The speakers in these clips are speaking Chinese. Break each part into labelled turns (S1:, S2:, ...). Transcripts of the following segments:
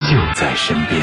S1: 就在身边。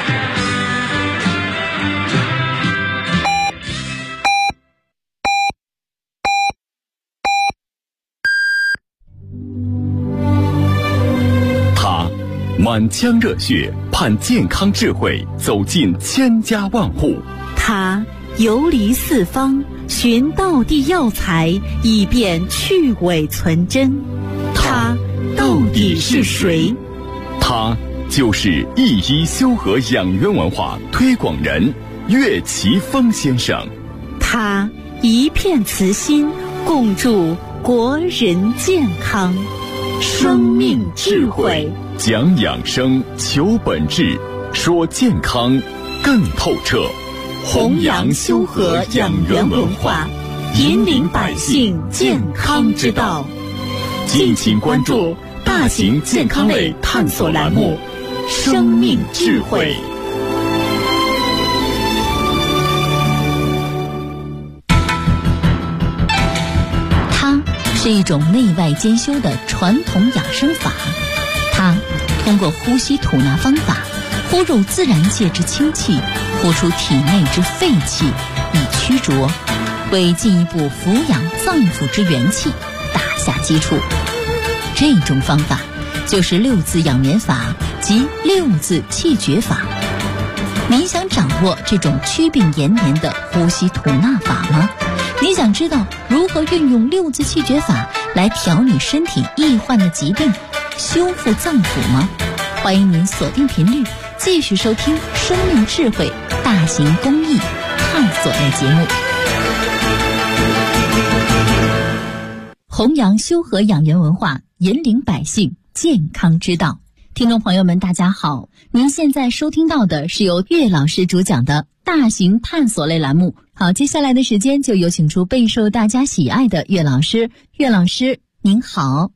S1: 他满腔热血，盼健康智慧走进千家万户。
S2: 他游离四方，寻道地药材，以便去伪存真。他到底是谁？
S1: 他就是一一修和养元文化推广人岳奇峰先生。
S2: 他一片慈心，共筑国人健康。生命智慧，
S1: 讲养生，求本质，说健康更透彻。
S2: 弘扬修和养元文化，引领百姓健康之道。敬请关注大型健康类探索栏目《生命智慧》。
S3: 它是一种内外兼修的传统养生法，它通过呼吸吐纳方法，呼入自然界之清气，呼出体内之废气，以驱浊，为进一步抚养脏腑之元气打下基础。这种方法就是六字养眠法及六字气绝法。您想掌握这种祛病延年的呼吸吐纳法吗？你想知道如何运用六字气绝法来调理身体易患的疾病，修复脏腑吗？欢迎您锁定频率，继续收听《生命智慧》大型公益探索类节目，弘扬修和养元文化，引领百姓健康之道。听众朋友们，大家好，您现在收听到的是由岳老师主讲的大型探索类栏目。好，接下来的时间就有请出备受大家喜爱的岳老师。岳老师您好。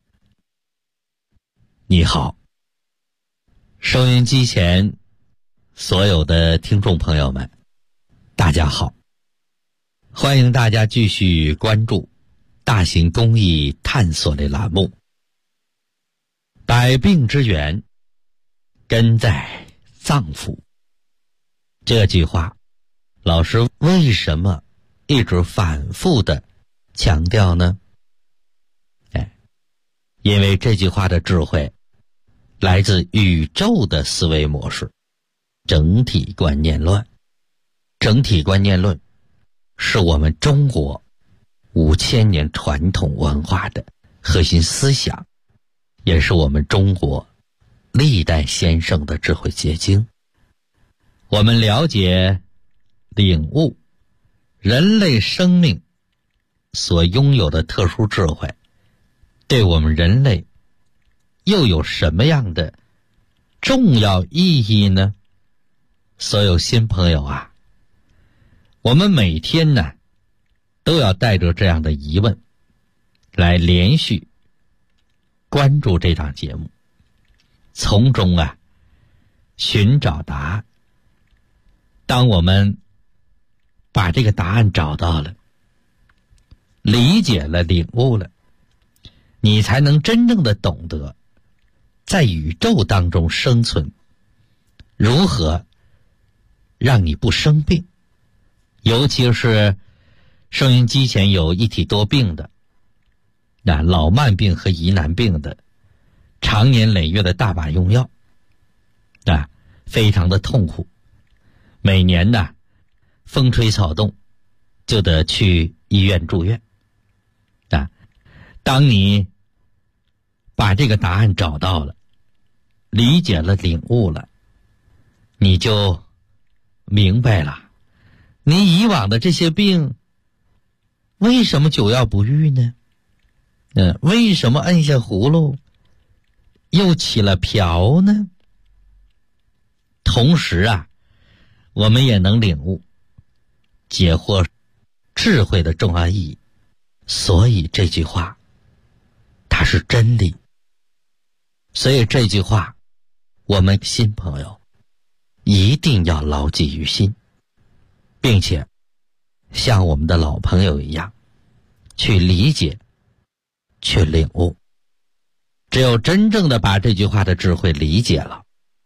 S4: 你好，收音机前所有的听众朋友们，大家好，欢迎大家继续关注大型公益探索类栏目。百病之源根在脏腑，这句话老师为什么一直反复的强调呢？因为这句话的智慧来自宇宙的思维模式，整体观念论。整体观念论是我们中国5000年传统文化的核心思想，也是我们中国历代先生的智慧结晶。我们了解领悟人类生命所拥有的特殊智慧，对我们人类又有什么样的重要意义呢？所有新朋友啊，我们每天呢都要带着这样的疑问来连续关注这档节目，从中寻找答案。当我们把这个答案找到了，理解了，领悟了，你才能真正的懂得在宇宙当中生存，如何让你不生病。尤其是收音机前有一体多病的，老慢病和疑难病的，常年累月的大把用药，非常的痛苦。每年风吹草动就得去医院住院。当你把这个答案找到了，理解了，领悟了，你就明白了，你以往的这些病为什么久药不愈呢？为什么摁下葫芦又起了瓢呢？同时我们也能领悟解惑智慧的重要意义。所以这句话它是真理，所以这句话我们新朋友一定要牢记于心，并且像我们的老朋友一样去理解，去领悟。只有真正的把这句话的智慧理解了，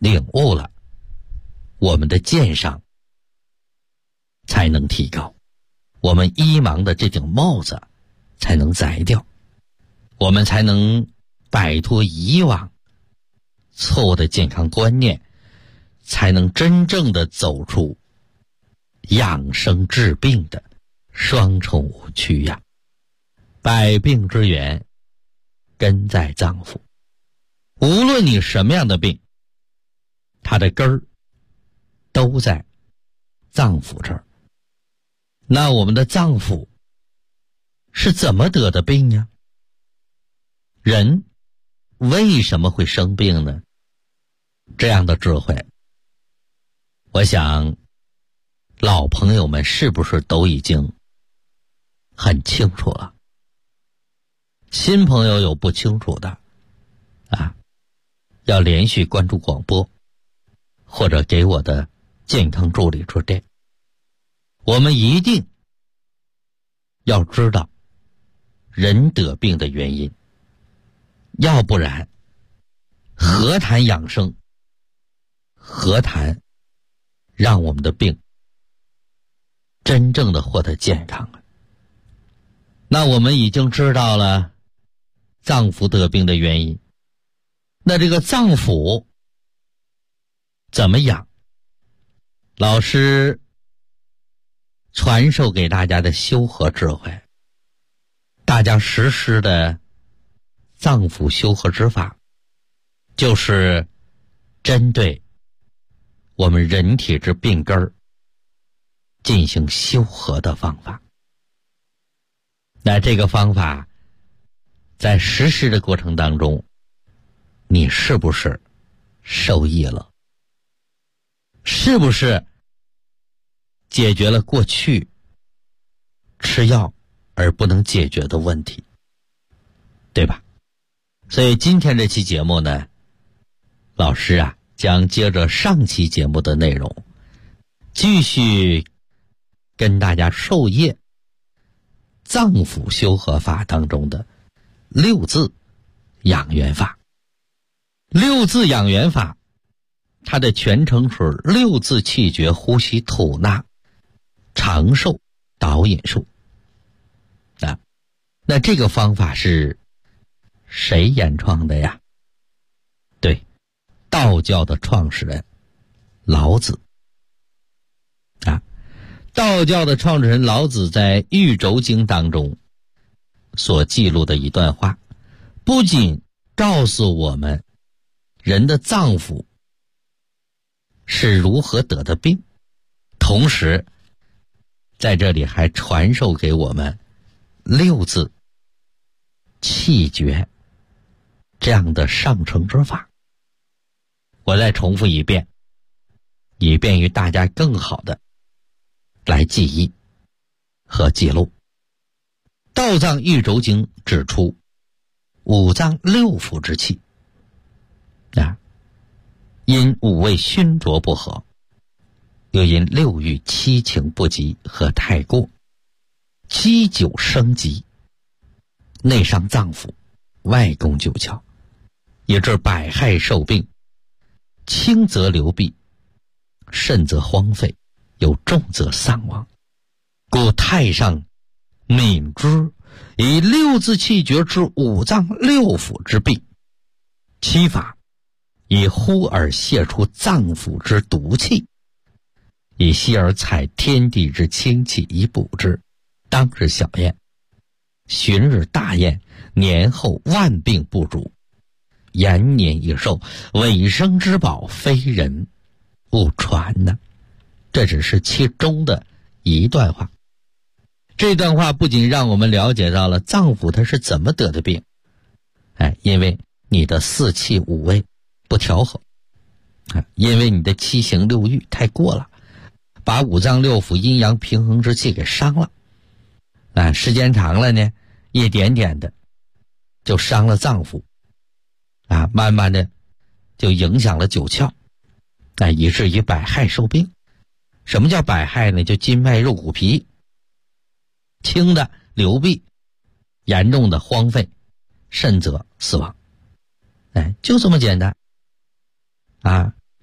S4: 领悟了，我们的鉴赏才能提高，我们医盲的这顶帽子才能摘掉，我们才能摆脱以往错误的健康观念，才能真正的走出养生治病的双重误区呀。百病之源根在脏腑，无论你什么样的病，它的根儿都在脏腑这儿。那我们的脏腑是怎么得的病呀？人为什么会生病呢？这样的智慧，我想老朋友们是不是都已经很清楚了？新朋友有不清楚的啊，要连续关注广播，或者给我的健康助理助电。我们一定要知道人得病的原因，要不然何谈养生，何谈让我们的病真正的获得健康啊？那我们已经知道了脏腑得病的原因，那这个脏腑怎么养？老师传授给大家的修和智慧，大家实施的脏腑修和之法，就是针对我们人体之病根儿进行修和的方法。那这个方法在实施的过程当中，你是不是受益了？是不是解决了过去吃药而不能解决的问题？对吧？所以今天这期节目呢，老师啊将接着上期节目的内容，继续跟大家授业脏腑修和法当中的六字养元法。六字养元法，它的全称是六字气绝呼吸吐纳长寿导引术啊。那这个方法是谁研创的呀？对，道教的创始人老子啊。道教的创始人老子在《玉轴经》当中所记录的一段话，不仅告诉我们人的脏腑是如何得的病，同时在这里还传授给我们六字气绝这样的上乘之法。我再重复一遍，以便于大家更好的来记忆和记录。道藏玉轴经指出，五脏六腑之气啊，因五味熏浊不和，又因六欲七情不及和太过，积久生疾，内伤脏腑，外攻九窍，以致百害受病，轻则流弊，甚则荒废，有重则丧亡。故太上敏之，以六字气绝治五脏六腑之病，其法以呼而泄出脏腑之毒气，以息而采天地之清气以补之。当日小验，旬日大验，年后万病不主，延年益寿，尾生之宝，非人勿传呢。这只是其中的一段话。这段话不仅让我们了解到了脏腑它是怎么得的病，因为你的四气五味不调和，因为你的七情六欲太过了，把五脏六腑阴阳平衡之气给伤了。时间长了呢，一点点的就伤了脏腑，慢慢的就影响了九窍，以至于百害受病。什么叫百害呢？就筋脉肉骨皮，轻的流弊，严重的荒废，甚则死亡。就这么简单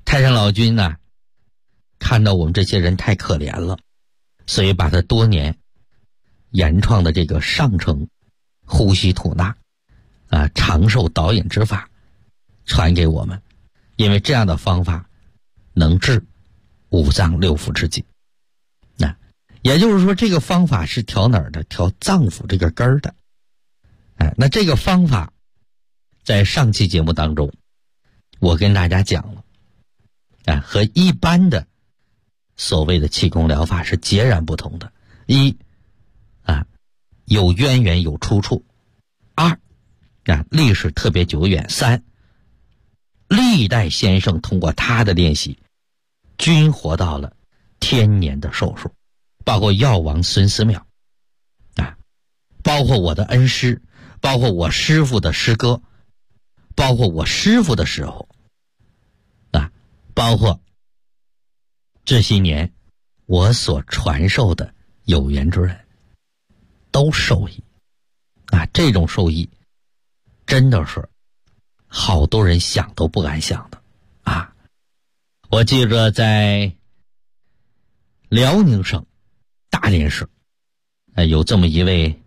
S4: 老君呢，看到我们这些人太可怜了，所以把他多年研创的这个上乘呼吸吐纳长寿导引之法传给我们，因为这样的方法能治五脏六腑之疾。也就是说，这个方法是调哪儿的？调脏腑这个根儿的。那这个方法在上期节目当中我跟大家讲了，和一般的所谓的气功疗法是截然不同的。一有渊源有出处；二历史特别久远；三历代先生通过他的练习均活到了天年的寿数，包括药王孙思邈包括我的恩师，包括我师父的师哥，包括我师父的师傅包括这些年我所传授的有缘之人都受益这种受益真的是好多人想都不敢想的我记着在辽宁省大连市有这么一位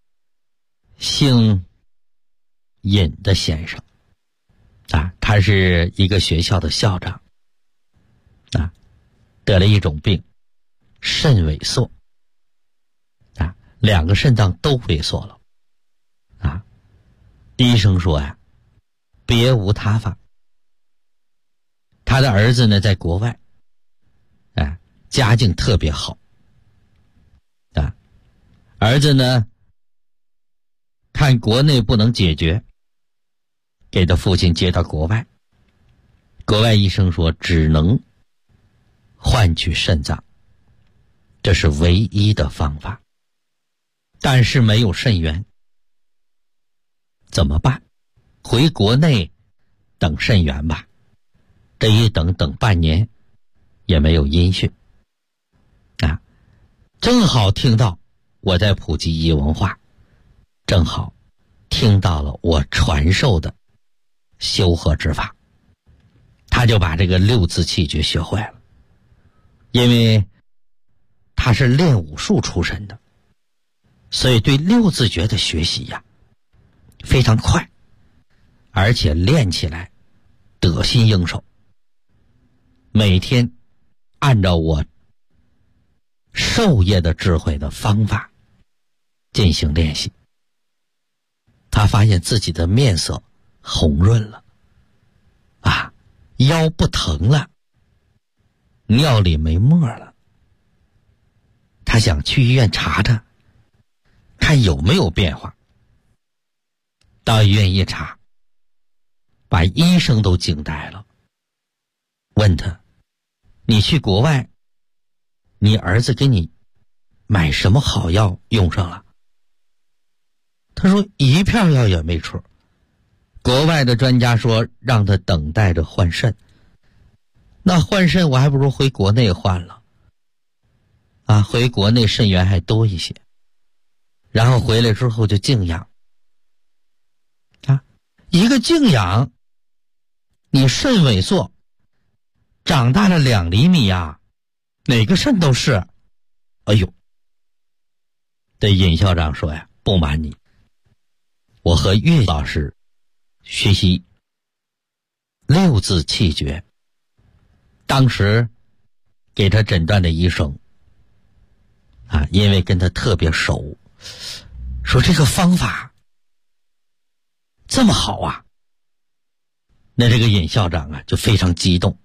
S4: 姓尹的先生他是一个学校的校长得了一种病，肾萎缩两个肾脏都萎缩了医生说别无他法。他的儿子呢在国外家境特别好儿子呢看国内不能解决，给他父亲接到国外，国外医生说只能换取肾脏，这是唯一的方法，但是没有肾源怎么办？回国内等肾源吧，这一等半年也没有音讯正好听到我在普及医文化，正好听到了我传授的修和之法，他就把这个六字气诀学会了。因为他是练武术出身的，所以对六字诀的学习非常快，而且练起来得心应手。每天按照我授业的智慧的方法进行练习，他发现自己的面色红润了腰不疼了，尿里没沫了。他想去医院查查看有没有变化，到医院一查，把医生都惊呆了，问他你去国外你儿子给你买什么好药用上了？他说一片药也没吃，国外的专家说让他等待着换肾，那换肾我还不如回国内换了回国内肾源还多一些，然后回来之后就静养一个静养，你肾萎缩长大了2厘米哪个肾都是。哎呦，对尹校长说不瞒你，我和岳老师学习六字气诀，当时给他诊断的医生因为跟他特别熟，说这个方法这么好那这个尹校长就非常激动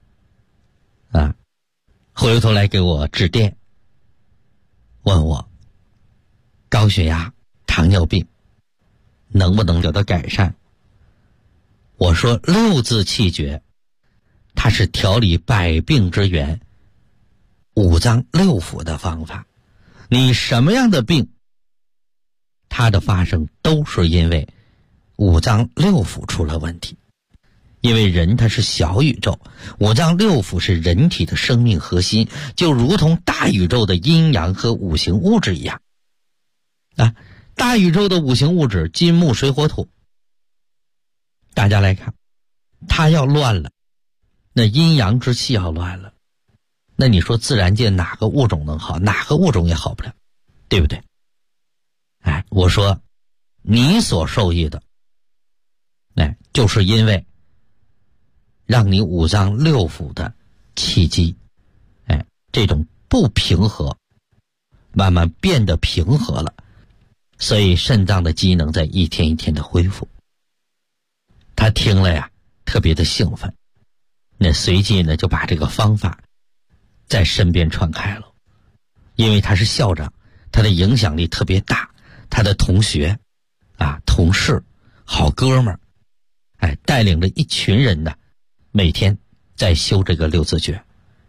S4: 回头来给我致电，问我高血压糖尿病能不能得到改善。我说六字气诀它是调理百病之源，五脏六腑的方法，你什么样的病它的发生都是因为五脏六腑出了问题。因为人他是小宇宙，五脏六腑是人体的生命核心，就如同大宇宙的阴阳和五行物质一样大宇宙的五行物质金木水火土，大家来看它要乱了， 那阴阳之气要乱了，那你说自然界哪个物种能好，哪个物种也好不了，对不对？我说你所受益的，就是因为让你五脏六腑的气机，这种不平和慢慢变得平和了，所以肾脏的机能在一天一天的恢复。他听了呀特别的兴奋，那随即呢就把这个方法在身边传开了。因为他是校长，他的影响力特别大，他的同学同事好哥们儿带领着一群人呢，每天在修这个六字诀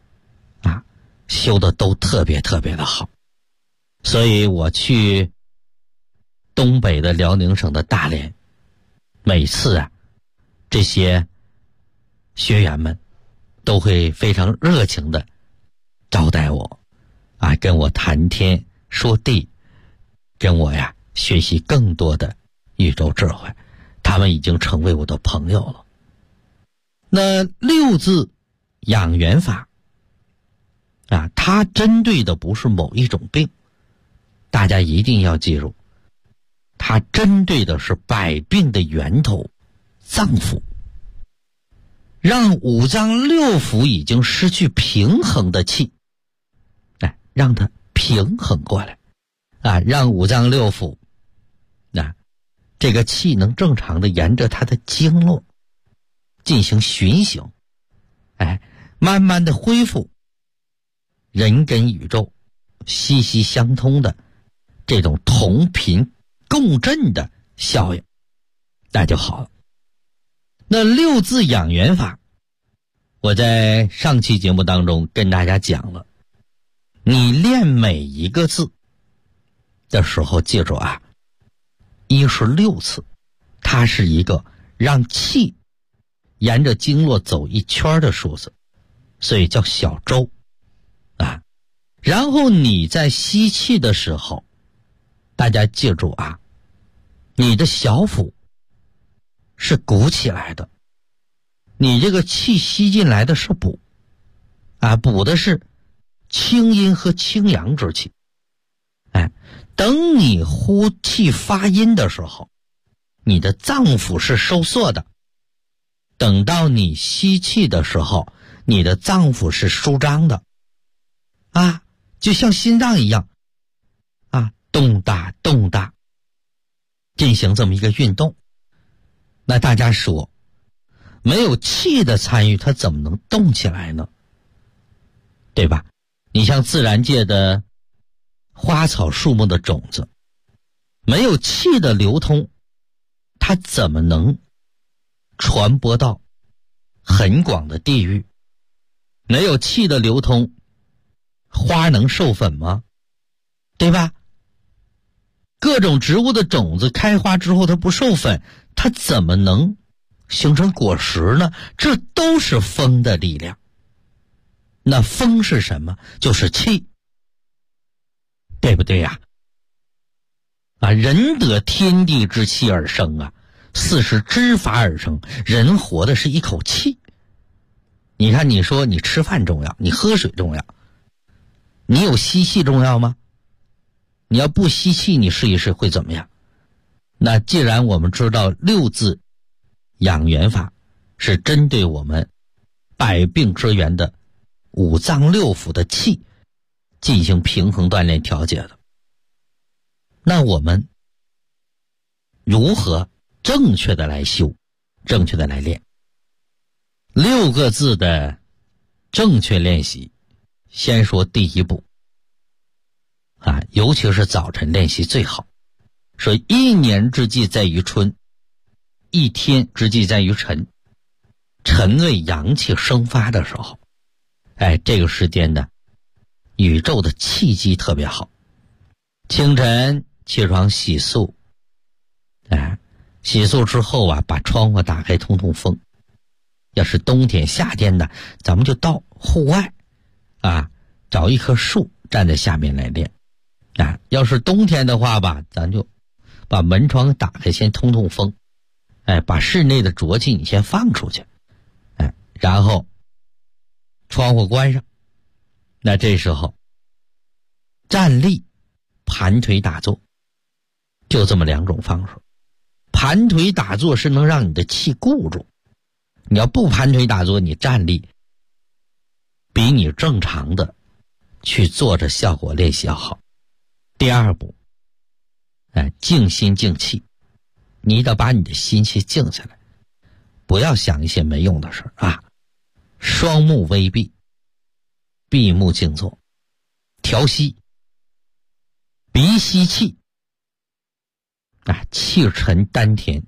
S4: 修的都特别特别的好。所以我去东北的辽宁省的大连，每次这些学员们都会非常热情的招待我跟我谈天说地，跟我学习更多的宇宙智慧，他们已经成为我的朋友了。那六字养元法它针对的不是某一种病，大家一定要记住，它针对的是百病的源头脏腑，让五脏六腑已经失去平衡的气让它平衡过来让五脏六腑这个气能正常的沿着它的经络进行循行慢慢的恢复人跟宇宙息息相通的这种同频共振的效应，那就好了。那六字养元法，我在上期节目当中跟大家讲了，你练每一个字的时候记住16次，它是一个让气沿着经络走一圈的数字，所以叫小周然后你在吸气的时候，大家记住你的小腹是鼓起来的，你这个气吸进来的是补补的是清阴和清阳之气等你呼气发音的时候，你的脏腑是收缩的，等到你吸气的时候，你的脏腑是舒张的就像心脏一样动大动大进行这么一个运动。那大家说没有气的参与，它怎么能动起来呢？对吧？你像自然界的花草树木的种子，没有气的流通，它怎么能传播到很广的地域？没有气的流通，花能授粉吗？对吧？各种植物的种子开花之后它不授粉，它怎么能形成果实呢？这都是风的力量。那风是什么？就是气，对不对人得天地之气而生四时之法而生，人活的是一口气。你看，你说你吃饭重要，你喝水重要，你有吸气重要吗？你要不吸气，你试一试会怎么样？那既然我们知道六字养元法是针对我们百病之源的五脏六腑的气进行平衡锻炼调节的，那我们如何正确的来修，正确的来练？六个字的正确练习，先说第一步尤其是早晨练习最好。说一年之计在于春，一天之计在于晨。晨为阳气生发的时候，这个时间呢，宇宙的气机特别好。清晨起床洗漱，洗漱之后把窗户打开通通风。要是冬天夏天呢，咱们就到户外找一棵树站在下面来练要是冬天的话咱就把门窗打开，先通通风把室内的浊气你先放出去然后窗户关上。那这时候站立、盘腿打坐，就这么2种方式。盘腿打坐是能让你的气固住，你要不盘腿打坐，你站立比你正常的去坐着效果练习要好。第2步，静心静气，你得把你的心气静下来，不要想一些没用的事啊。双目微闭，闭目静坐，调息，鼻吸气，气沉丹田，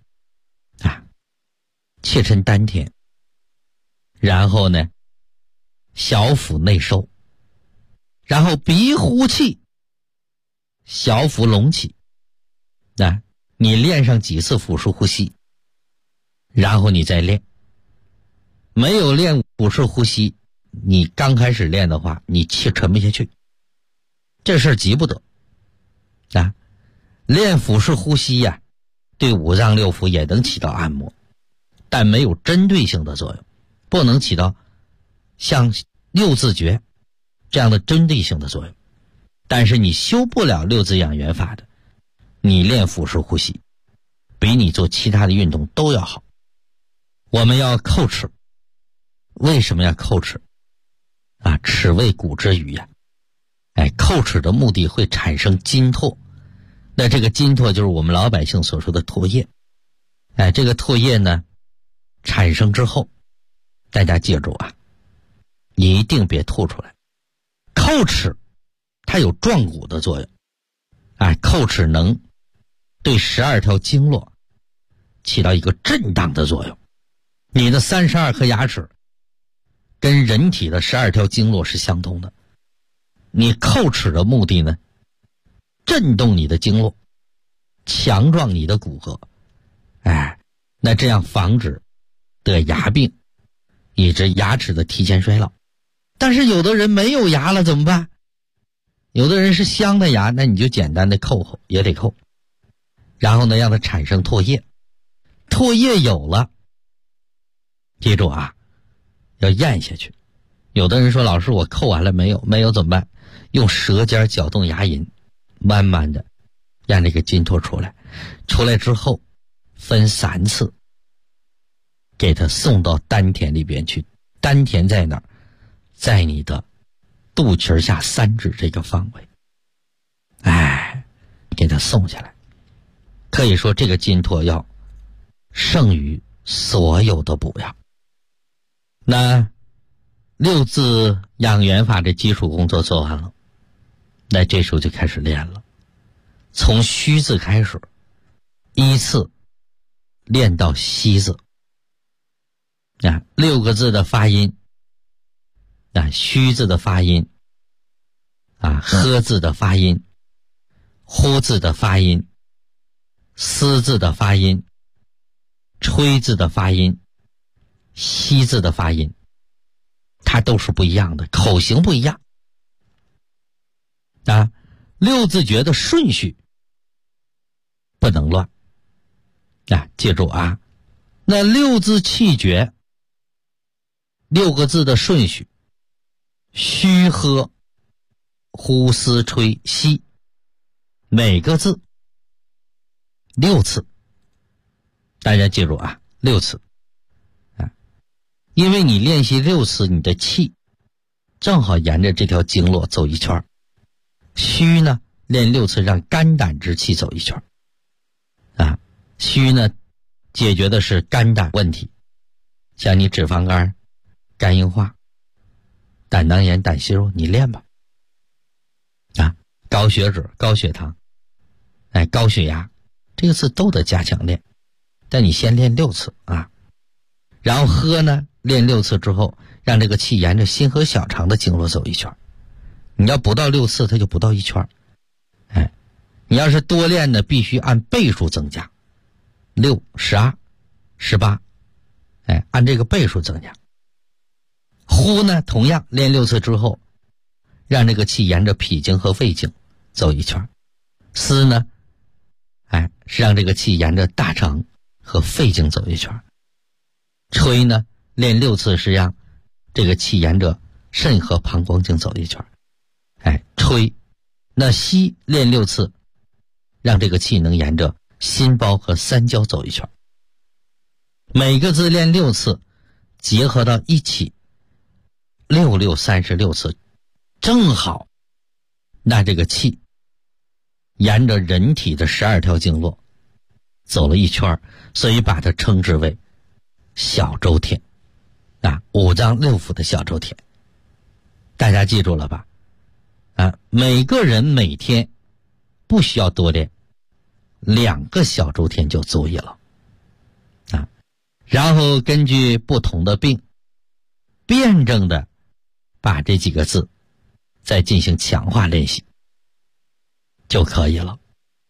S4: 气沉丹田，然后呢，小腹内收，然后鼻呼气，小腹隆起。你练上几次腹式呼吸，然后你再练。没有练腹式呼吸，你刚开始练的话，你气沉不下去，这事儿急不得。练腹式呼吸呀，对五脏六腑也能起到按摩，但没有针对性的作用，不能起到像六字诀这样的针对性的作用。但是你修不了六字养元法的，你练腹式呼吸比你做其他的运动都要好。我们要叩齿，为什么要叩齿？齿为骨之余呀。叩齿的目的会产生津唾，那这个津唾就是我们老百姓所说的唾液。这个唾液呢产生之后，大家记住一定别吐出来。叩齿它有壮骨的作用，叩齿能对12条经络起到一个震荡的作用。你的32颗牙齿跟人体的12条经络是相通的，你叩齿的目的呢，震动你的经络，强壮你的骨骼，那这样防止得牙病，以致牙齿的提前衰老。但是有的人没有牙了怎么办？有的人是镶的牙，那你就简单的叩也得叩，然后呢让它产生唾液，唾液有了，记住要咽下去。有的人说老师我叩完了没有？没有怎么办？用舌尖搅动牙龈，慢慢的让这个津唾出来，出来之后分3次给它送到丹田里边去。丹田在哪儿？在你的肚脐下3指这个方位，给它送下来。可以说这个津唾要胜于所有的补药。那六字养元法的基础工作做完了，那这时候就开始练了，从虚字开始，依次练到西字。6个字的发音，虚字的发音，呵字的发音，呼字的发音，思字的发音，吹字的发音，西字的发音，它都是不一样的，口型不一样。六字诀的顺序不能乱。记住那六字气诀6个字的顺序，虚喝呼思吹吸，每个字6次，大家记住6次。因为你练习6次，你的气正好沿着这条经络走一圈。虚呢练6次，让肝胆之气走一圈。虚呢解决的是肝胆问题，像你脂肪肝、肝硬化、胆囊炎、胆息肉，你练吧。高血脂、高血糖、高血压，这个次都得加强练。但你先练6次然后喝呢练6次之后，让这个气沿着心和小肠的经络走一圈。你要不到6次，它就不到1圈。你要是多练呢，必须按倍数增加，6、12、18，按这个倍数增加。呼呢，同样练6次之后，让这个气沿着脾经和胃经走一圈。思呢，是让这个气沿着大肠和肺经走一圈。吹呢，练6次是让这个气沿着肾和膀胱经走一圈，吹。那吸练6次，让这个气能沿着心包和三焦走一圈。每个字练6次，结合到一起，6、6、36次，正好那这个气沿着人体的12条经络走了一圈，所以把它称之为小周天，5脏6腑的小周天。大家记住了吧？每个人每天不需要多练2个小周天就足以了然后根据不同的病，辩证的把这几个字再进行强化练习就可以了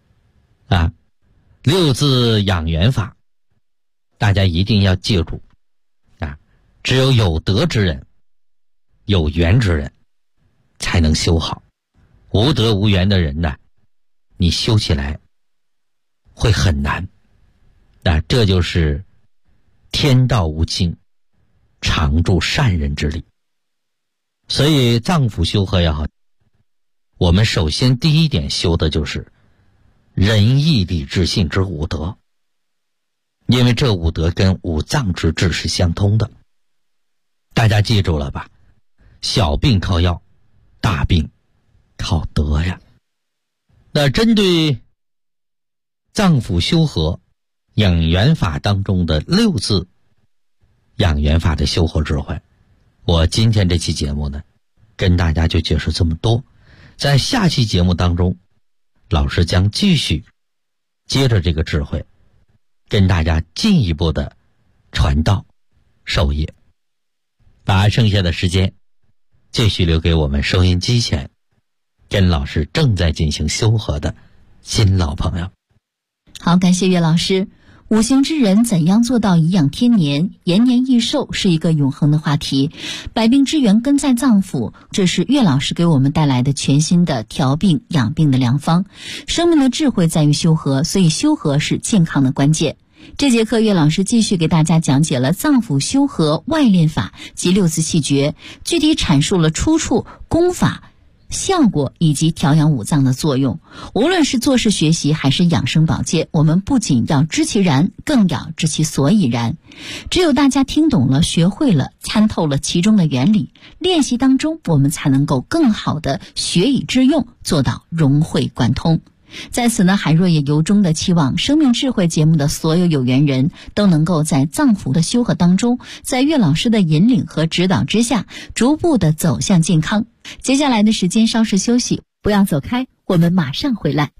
S4: 6字养元法，大家一定要记住只有有德之人，有缘之人才能修好，无德无缘的人呢，你修起来会很难这就是天道无亲，常助善人之力。所以脏腑修合也好，我们首先第一点修的就是仁义礼智信之5德，因为这5德跟5脏之治是相通的。大家记住了吧？小病靠药，大病靠德呀。那针对脏腑修合养元法当中的6字养元法的修合智慧，我今天这期节目呢，跟大家就解释这么多。在下期节目当中，老师将继续接着这个智慧，跟大家进一步的传道授业，把剩下的时间继续留给我们收音机前跟老师正在进行修合的新老朋友。
S3: 好，感谢岳老师。五行之人怎样做到颐养天年、延年益寿，是一个永恒的话题。百病之源根在脏腑，这是岳老师给我们带来的全新的调病养病的良方。生命的智慧在于修合，所以修合是健康的关键。这节课岳老师继续给大家讲解了脏腑修合外练法及6字气诀，具体阐述了出处、功法、效果以及调养5脏的作用。无论是做事学习还是养生保健，我们不仅要知其然，更要知其所以然。只有大家听懂了、学会了、参透了其中的原理，练习当中我们才能够更好的学以致用，做到融会贯通。在此呢，海若也由衷的期望生命智慧节目的所有有缘人都能够在脏腑的修合当中，在岳老师的引领和指导之下，逐步的走向健康。接下来的时间稍事休息，不要走开，我们马上回来。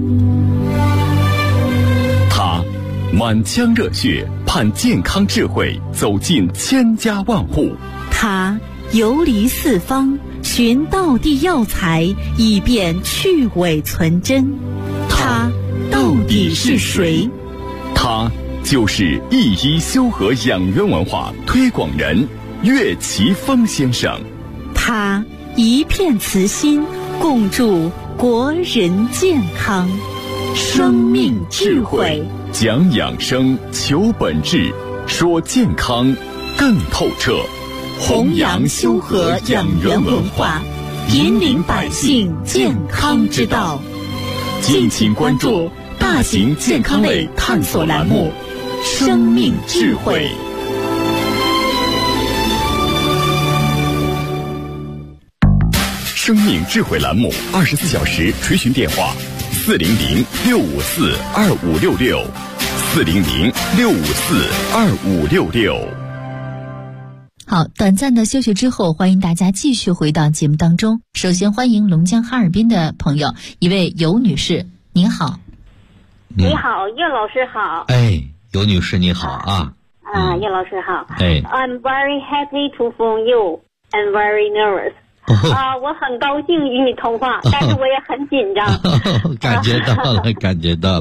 S1: 他满腔热血盼健康智慧走进千家万户，
S2: 他游离四方寻道地药材，以便去伪存真。他到底是谁？
S1: 他就是一医修和养元文化推广人岳奇峰先生。
S2: 他一片慈心，共筑国人健康。生命智慧，
S1: 讲养生，求本质，说健康更透彻。
S2: 弘扬修和养元文化，引领百姓健康之道。
S1: 敬请关注大型健康类探索栏目《生命智慧》。生命智慧栏目24小时垂询电话：400-654-2566，400-654-2566。
S3: 好，短暂的休息之后，欢迎大家继续回到节目当中。首先欢迎龙江哈尔滨的朋友，一位尤女士，您好。
S5: 你好，岳老师好。
S4: 尤女士你好啊。
S5: 岳老师好。I'm very happy to phone you and very nervous。我很高兴与你通话，但是我也很紧张。
S4: 感觉到了，感觉到了。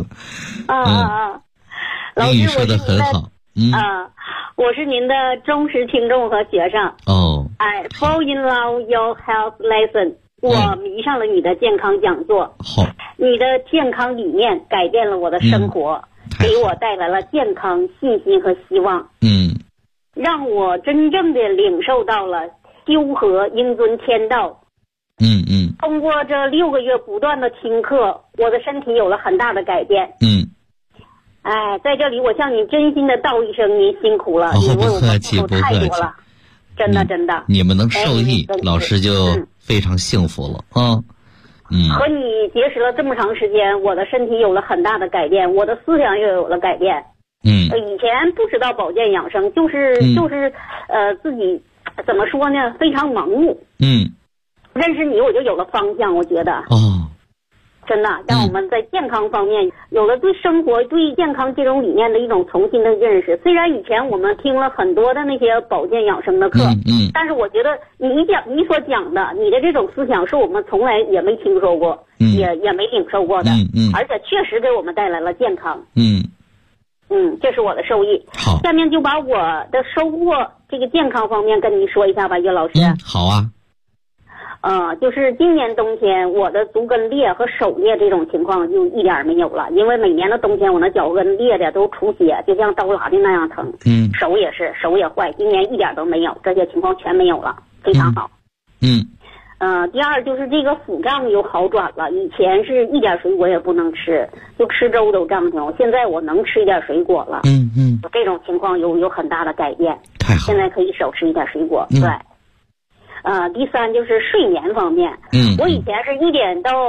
S5: 老师，
S4: 你说的很好。
S5: 我是您的忠实听众和学生。I fall in love your health lesson。我迷上了你的健康讲座。
S4: 好。
S5: 你的健康理念改变了我的生活，给我带来了健康、信心和希望。让我真正的领受到了修和英尊天道。通过这6个月不断的听课，我的身体有了很大的改变。在这里我向你真心的道一声，您辛苦了，你为我们付出太多了，真的。
S4: 你们能受益，老师就非常幸福了啊。
S5: 和你结识了这么长时间，我的身体有了很大的改变，我的思想也有了改变。以前不知道保健养生，就是自己怎么说呢，非常盲目。认识你我就有了方向，我觉得真的让我们在健康方面有了对生活对健康这种理念的一种重新的认识。虽然以前我们听了很多的那些保健养生的课，但是我觉得你所讲的你的这种思想是我们从来也没听说过，也没领受过的，而且确实给我们带来了健康。这是我的受益。
S4: 好，
S5: 下面就把我的收获这个健康方面跟您说一下吧，岳老师。
S4: 好啊。
S5: 就是今年冬天我的足跟裂和手裂这种情况就一点没有了，因为每年的冬天我那脚跟裂的都出血，就像刀剌的那样疼。手也是，手也坏，今年一点都没有，这些情况全没有了，非常好。第二就是这个腹胀有好转了，以前是一点水果也不能吃，就吃粥都胀疼，现在我能吃一点水果了。这种情况有很大的改变，
S4: 太好，
S5: 现在可以少吃一点水果。对。第三就是睡眠方面，我以前是1点到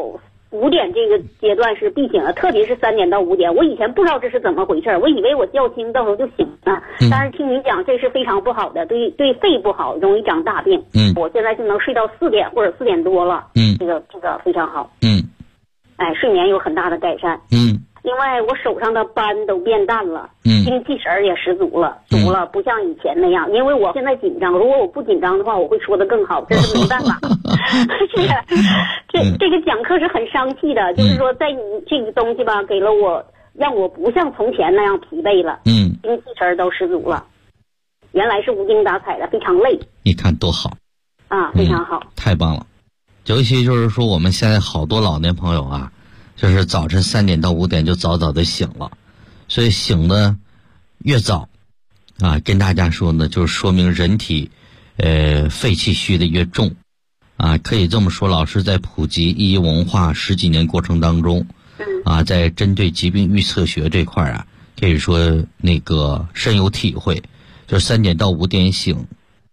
S5: 5点这个阶段是必醒的，特别是3点到5点，我以前不知道这是怎么回事，我以为我觉轻到时候就醒了，但是听你讲这是非常不好的，对肺不好，容易长大病。我现在就能睡到4点或者4点多了，这个非常好。睡眠有很大的改善。另外我手上的斑都变淡了，精气神也十足了，不像以前那样。因为我现在紧张，如果我不紧张的话，我会说得更好，这是没办法。这个讲课是很伤气的，就是说在你这个东西吧，给了我，让我不像从前那样疲惫了，精气神都十足了。原来是无精打采的，非常累。
S4: 你看多好
S5: 非常好，
S4: 太棒了。尤其就是说我们现在好多老年朋友啊，就是早晨3点到5点就早早的醒了，所以醒的越早跟大家说呢，就是说明人体肺气虚的越重可以这么说，老师在普及医医文化10几年过程当中在针对疾病预测学这块可以说那个深有体会，就是3点到5点醒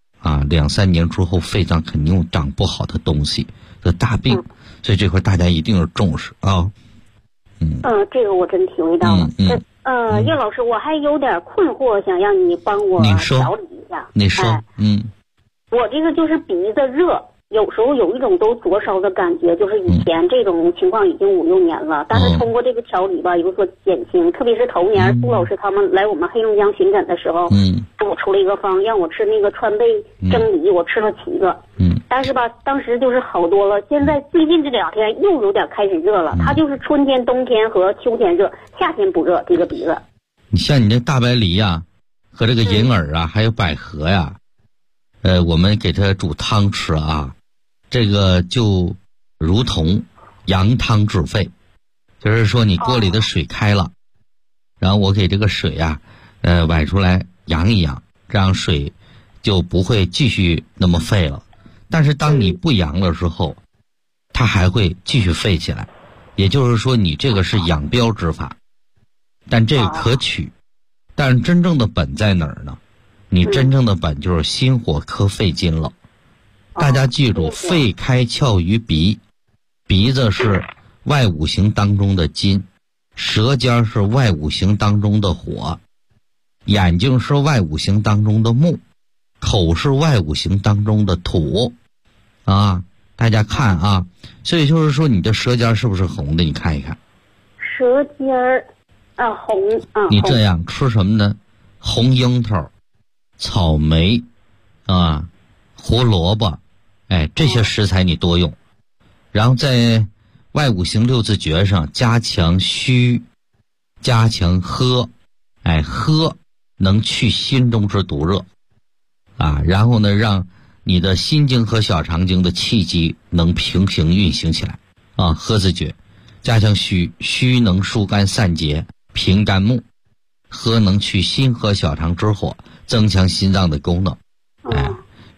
S4: 2、3年之后肺脏肯定长不好的东西的大病，所以这块大家一定要重视
S5: 这个我真体会到了。岳老师，我还有点困惑，想让你帮我调理一下。
S4: 你说，
S5: 我这个就是鼻子热，有时候有一种都灼烧的感觉，就是以前这种情况已经5、6年了，但是通过这个调理吧有所减轻。特别是头年苏老师他们来我们黑龙江巡诊的时候，给我出了一个方，让我吃那个川贝蒸梨，我吃了7个。但是吧，当时就是好多了。现在最近这2天又有点开始热了，它就是春天、冬天和秋天热，夏天不热。这个鼻子，
S4: 你像你这大白梨和这个银耳还有百合我们给它煮汤吃这个就如同羊汤治肺，就是说你锅里的水开了，然后我给这个水崴出来扬一扬，这样水就不会继续那么沸了。但是当你不扬的时候，它还会继续沸起来，也就是说你这个是养标之法，但这个可取。但是真正的本在哪儿呢？你真正的本就是心火克肺经了。大家记住，肺开窍于鼻，鼻子是外五行当中的金，舌尖是外五行当中的火，眼睛是外五行当中的木，口是外五行当中的土大家看所以就是说你的舌尖是不是红的？你看一看
S5: 舌尖红
S4: 你这样吃什么呢？红樱桃、草莓胡萝卜这些食材你多用，然后在外五行6字诀上加强虚，加强喝喝能去心中之毒热然后呢让你的心经和小肠经的气机能平行运行起来喝字诀，加强虚，虚能疏肝散结平肝木，喝能去心和小肠之火，增强心脏的功能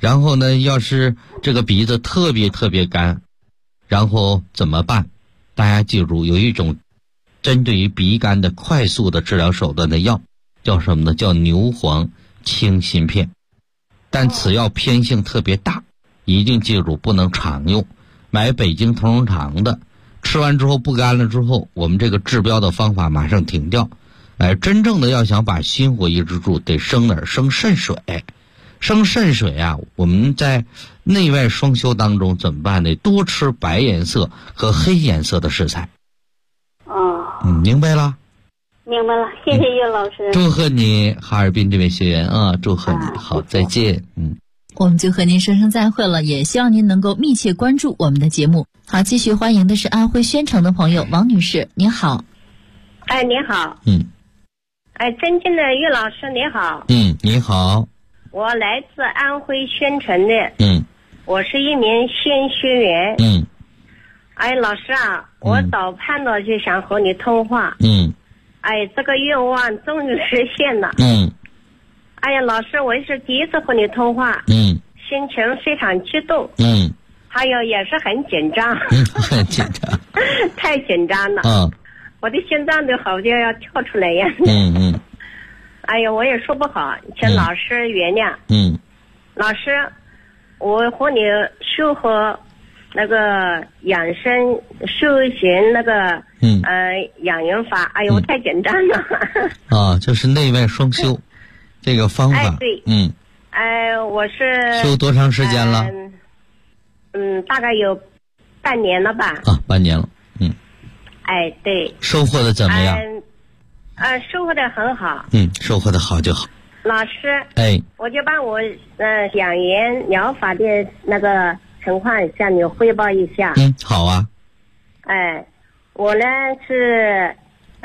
S4: 然后呢，要是这个鼻子特别特别干，然后怎么办？大家记住，有一种针对于鼻干的快速的治疗手段的药，叫什么呢？叫牛黄清心片。但此药偏性特别大，一定记住不能常用。买北京同仁堂的，吃完之后不干了之后，我们这个治标的方法马上停掉。真正的要想把心火抑制住，得生哪儿？生肾水。生肾水啊，我们在内外双修当中怎么办呢？多吃白颜色和黑颜色的食材。明白了？
S5: 明白了，谢谢岳老师。
S4: 祝贺你，哈尔滨这位学员啊，祝贺你。好，再见。
S3: 我们就和您说声再会了，也希望您能够密切关注我们的节目。好，继续欢迎的是安徽宣城的朋友王女士，您好。
S6: 你好。尊敬的岳老师，你好。
S4: 你好。
S6: 我来自安徽宣城的。我是一名新学员。老师啊，我早盼到就想和你通话。这个愿望终于实现了。老师，我也是第一次和你通话。心情非常激动。还有也是很紧张。
S4: 很紧张。
S6: 太紧张了。我的心脏都好像要跳出来一样。我也说不好，请老师原谅。老师，我和你修和那个养生修行那个养元法，我太简单了。
S4: 就是内外双修这个方法。
S6: 对。我是
S4: 修多长时间了？
S6: 大概有半年了吧。
S4: 半年了。
S6: 对。
S4: 收获的怎么样？
S6: 收获的很好。
S4: 收获的好就好。
S6: 老师，我就把我养颜疗法的那个情况向你汇报一下。
S4: 好啊。
S6: 我呢是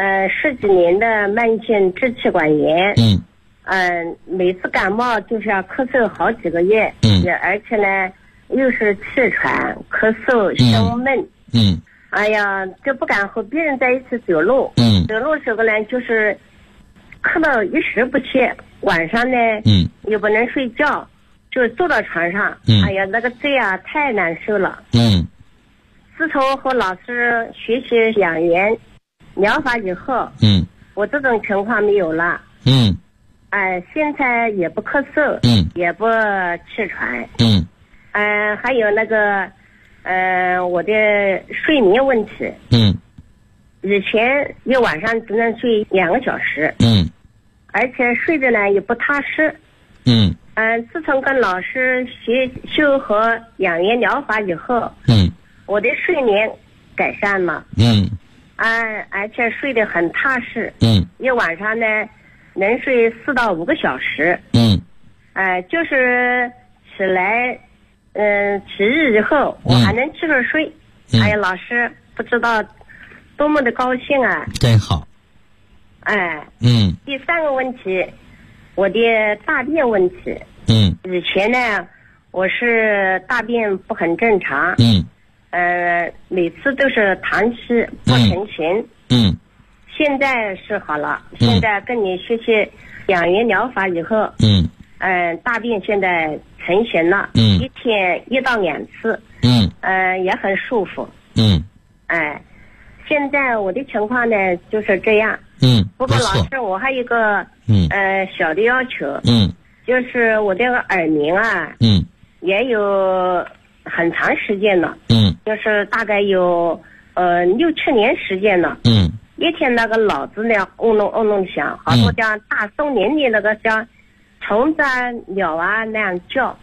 S6: 10几年的慢性支气管炎。每次感冒就是要咳嗽好几个月。而且呢又是气喘、咳嗽、胸闷。就不敢和别人在一起走路。走路时候呢就是咳到一时不去，晚上呢又不能睡觉，就坐到床上。那个嘴啊太难受了。自从和老师学习养颜疗法以后，我这种情况没有了。现在也不咳嗽，也不气喘。还有那个我的睡眠问题。以前一晚上只能睡2个小时。而且睡着呢也不踏实。自从跟老师修和养颜疗法以后，我的睡眠改善了。而且睡得很踏实。一晚上呢能睡4到5个小时。就是起来起日以后我还能继续睡。老师不知道多么的高兴啊。
S4: 真好。
S6: 第3个问题，我的大便问题。以前呢我是大便不很正常。每次都是溏稀不成形。现在是好了。现在跟你学习养颜疗法以后，大便现在成型了。一天1到2次。也很舒服。现在我的情况呢就是这样。不过老师，我还有一个小的要求。就是我这个耳鸣啊，也有很长时间了。就是大概有6、7年时间了。一天那个脑子呢嗡隆嗡隆响，好多像大松林里那个像虫子啊鸟啊那样叫。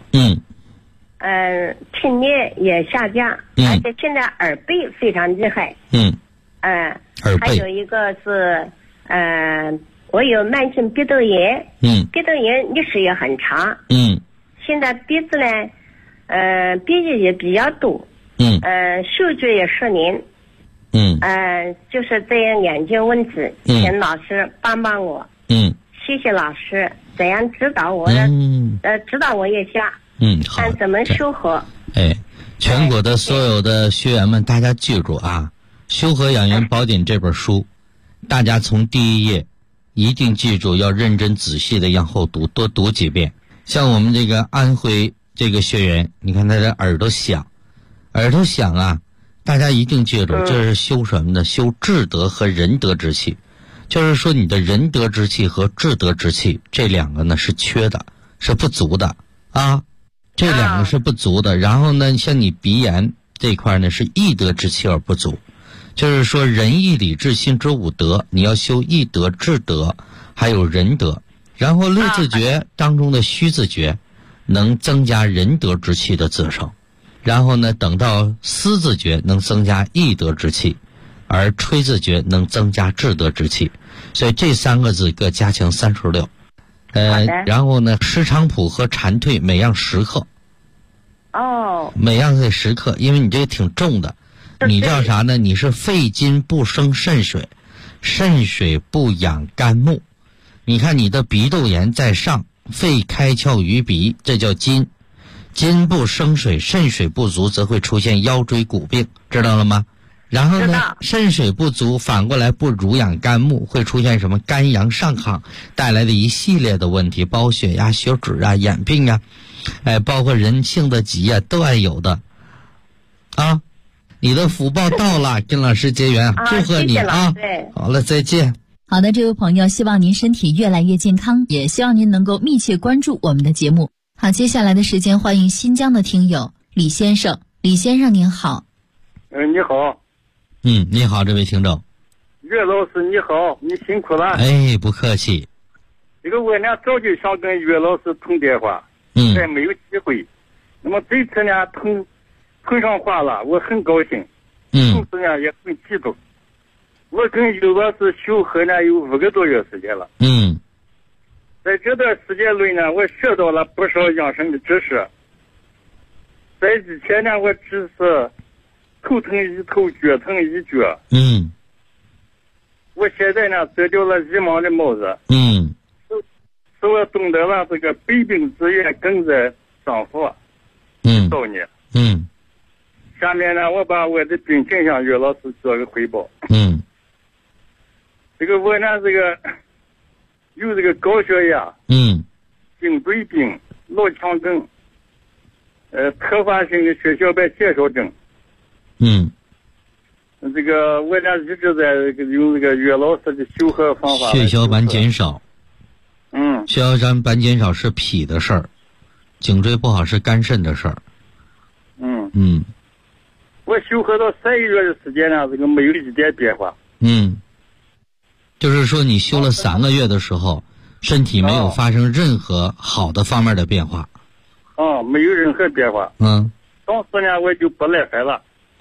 S6: 听力也下降。而且现在耳背非常厉害。还有一个是我有慢性鼻窦炎。鼻窦炎历史也很长。现在鼻子呢鼻涕也比较多。嗅觉也失灵。就是这样2件问题，请老师帮帮我。谢谢老师，怎样指导我的指导我一下。好，看怎么修和。
S4: 全国的所有的学员们，大家记住啊，《修和养颜宝典》这本书，大家从第1页一定记住，要认真仔细的往后读，多读几遍。像我们这个安徽这个学员，你看他的耳朵响啊，大家一定记住，这是修什么呢？修智德和仁德之气。就是说你的仁德之气和智德之气这两个呢是缺的，是不足的啊，这两个是不足的。然后呢，像你鼻炎这块呢是义德之气而不足，就是说仁义礼智信之五德，你要修义德、智德还有仁德。然后六字诀当中的虚字诀能增加仁德之气的滋生，然后呢等到思字诀能增加义德之气，而吹字诀能增加智德之气，所以这3个字各加强36。然后呢，石菖蒲和蝉蜕每样10克。每样得10克，因为你这个挺重的。你叫啥呢？你是肺金不生肾水，肾水不养肝木。你看你的鼻窦炎在上，肺开窍于鼻，这叫金。金不生水，肾水不足，则会出现腰椎骨病，知道了吗？然后呢，肾水不足，反过来不濡养肝木，会出现什么肝阳上亢带来的一系列的问题，包括血压、血脂啊、眼病啊，包括人性的疾啊，都爱有的。啊，你的福报到了，跟老师结缘，祝贺你啊！好了，再见。
S3: 好的，这位朋友，希望您身体越来越健康，也希望您能够密切关注我们的节目。好，接下来的时间，欢迎新疆的听友李先生。李先生您好。
S7: 你好。
S4: 你好，这位听众。
S7: 岳老师你好，你辛苦了。
S4: 不客气。
S7: 这个我呢早就想跟岳老师通电话，但没有机会。那么这次呢碰上话了，我很高兴，同时呢也很激动。我跟岳老师修合呢有5个多月时间了。在这段时间内呢，我学到了不少养生的知识。在以前呢，我只是头疼一头，脚疼一脚。我现在呢得掉了一盲的帽子。使我懂得了这个百病之源根在丈夫。道理。下面呢，我把我的病情向岳老师做个汇报。这个我呢，这个有这个高血压。颈椎病、脑腔症，特发性的血小板减少症。这个我呢一直在用这个岳老师的修合方法。
S4: 血小板减少。血小板减少是脾的事儿，颈椎不好是肝肾的事儿。
S7: 我修合到3个月的时间呢，这个没有一点变化。
S4: 就是说你修了3个月的时候，身体没有发生任何好的方面的变化。
S7: 没有任何变化。当时呢我就不耐烦了。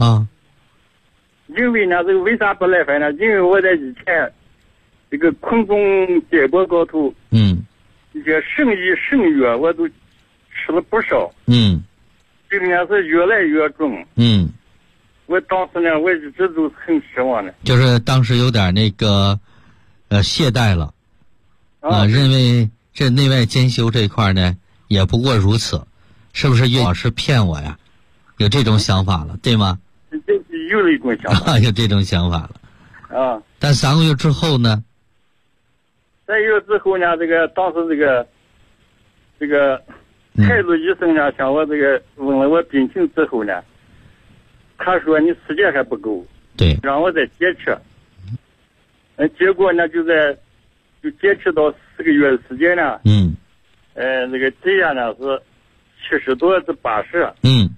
S7: 因为呢这个为啥不耐烦呢？因为我在以前这个空中结果高头，一些生医生药我都吃了不少。这个呢是越来越重。我当时呢我一直都很失望的。
S4: 就是当时有点那个懈怠了。认为这内外兼修这块呢也不过如此，是不是岳老师骗我呀？有这种想法了，对吗？
S7: 有一种想法。
S4: 有这种想法了。但3个月之后呢
S7: ？3个月之后呢，这个当时这个孩子医生呢向我这个问了我病情之后呢，他说你时间还不够，
S4: 对，
S7: 让我再坚持。结果呢就坚持到4个月的时间呢。这个血压呢是70多至80。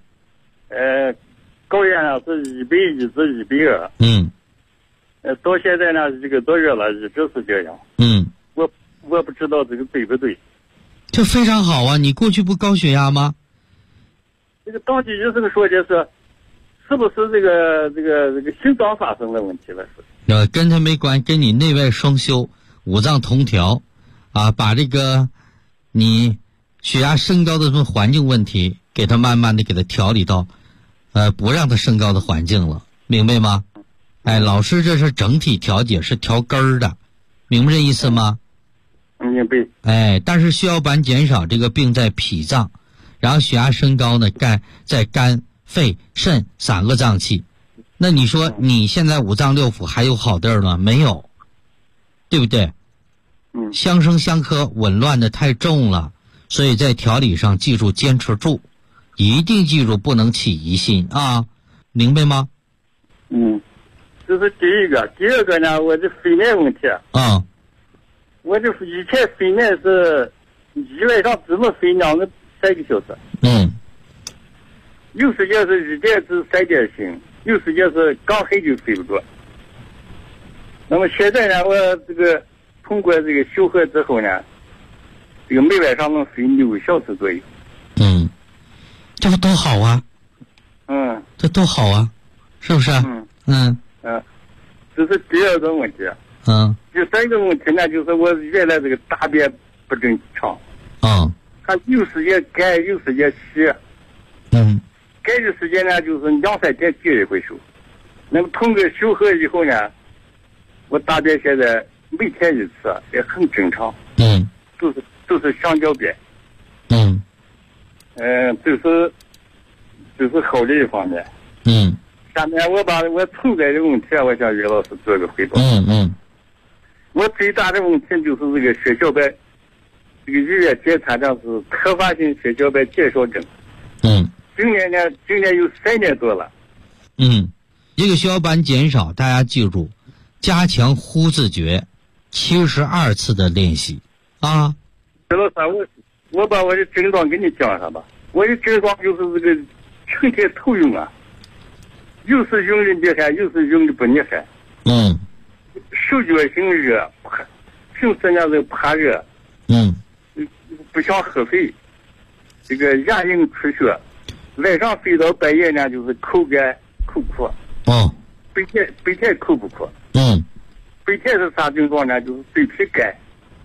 S7: 高血压呢是110至120。到现在呢1个多月了，一直是这样。我不知道这个对不对。
S4: 这非常好啊！你过去不高血压吗？
S7: 这个当地医生说的是不是这个心脏发生了问题了？
S4: 跟他没关，跟你内外双修、五脏同调啊，把这个你血压升高的这种环境问题，给他慢慢的给他调理到不让它升高的环境了，明白吗？老师这是整体调节，是调根儿的，明白这意思吗？
S7: 明白。
S4: 但是血小板减少这个病在脾脏，然后血压升高呢在肝、肺、肾3个脏器。那你说你现在5脏6腑还有好地儿吗？没有，对不对？相生相克紊乱的太重了， 所以在调理上记住坚持住，一定记住不能起疑心啊，明白吗？
S7: 这是第一个。第二个呢，我的肺炎问题
S4: 啊，
S7: 我这以前肺炎是一晚上怎么睡2个3个小时，有时间是1点至3点醒，有时间是刚睡就睡不着。那么现在呢，我这个通过这个修合之后呢，这个每晚上能睡6个小时左右。
S4: 这不多好啊！这多好啊，是不是？
S7: 这是第二个问题。第三个问题呢，就是我原来这个大便不正常。它有时间干，有时间洗。干的时间呢，就是2、3天结一回手。那么通过修合以后呢，我大便现在每天1次，也很正常。都是橡胶便。这是好的一方面。下面我把我存在的问题，我向于老师做个汇报。我最大的问题就是这个血小板，这个医院检查上是特发性血小板减少症。今年有3年多了。
S4: 这个血小板减少，大家记住，加强呼字诀72次的练习啊。
S7: 徐老师，我把我的症状给你讲一下吧。我的症状就是这个成天头晕啊，又是晕的厉害，又是晕的不厉害。手脚心热，平时呢是怕热。不想喝水，这个牙龈出血，晚上睡到半夜呢就是口干口苦。白天口不苦。白天是啥症状呢？就是嘴皮干，